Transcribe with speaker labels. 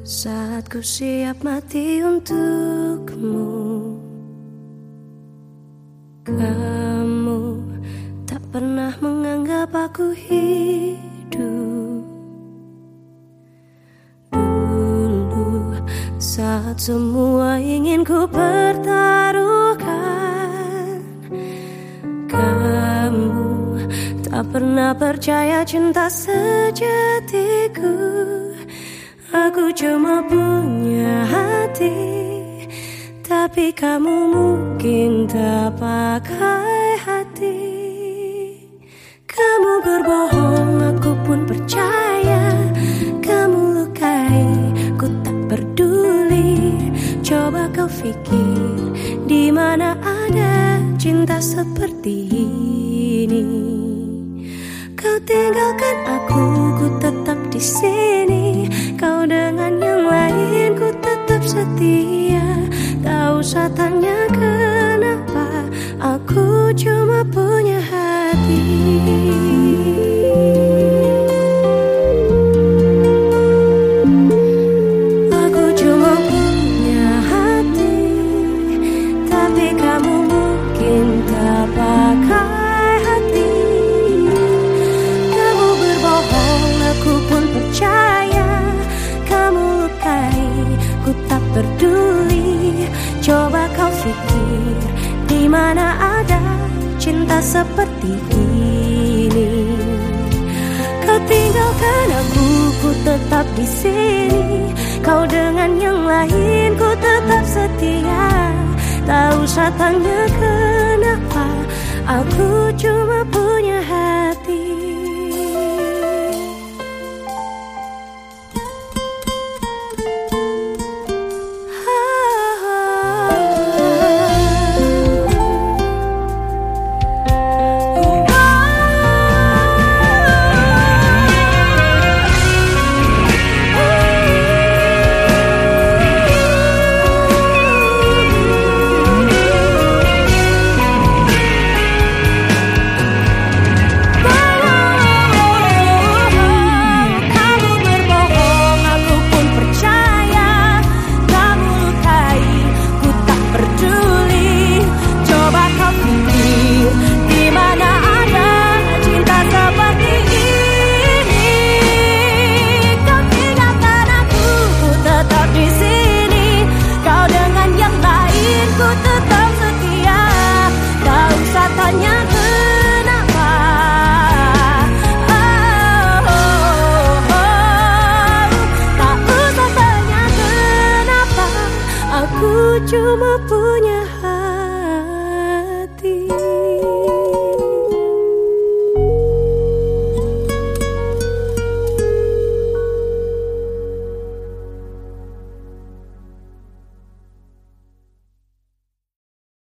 Speaker 1: Saat ku siap mati untukmu, kamu tak pernah menganggap aku hidup. Dulu saat semua ingin ku pertaruhkan, kamu tak pernah percaya cinta sejatiku. Aku cuma punya hati, tapi kamu mungkin tak pakai hati. Kamu berbohong, aku pun percaya. Kamu lukai, ku tak peduli. Coba kau pikir, di mana ada cinta seperti ini? Kau tinggalkan aku, ku tetap di sini. Kau dengan yang lain, ku tetap setia. Tak usah tanya kenapa, aku cuma punya hati. Aku cuma punya hati, tapi kamu mungkin tak pakai hati. Kamu berbohong, aku pun percaya. Kamu lukai, ku tak peduli. Coba kau pikir, di mana ada cinta seperti ini? Kau tinggalkan aku, ku tetap di sini. Kau dengan yang lain, ku tetap setia. Tak usah tanya kenapa, aku cuma punya hati. Aku cuma punya hati.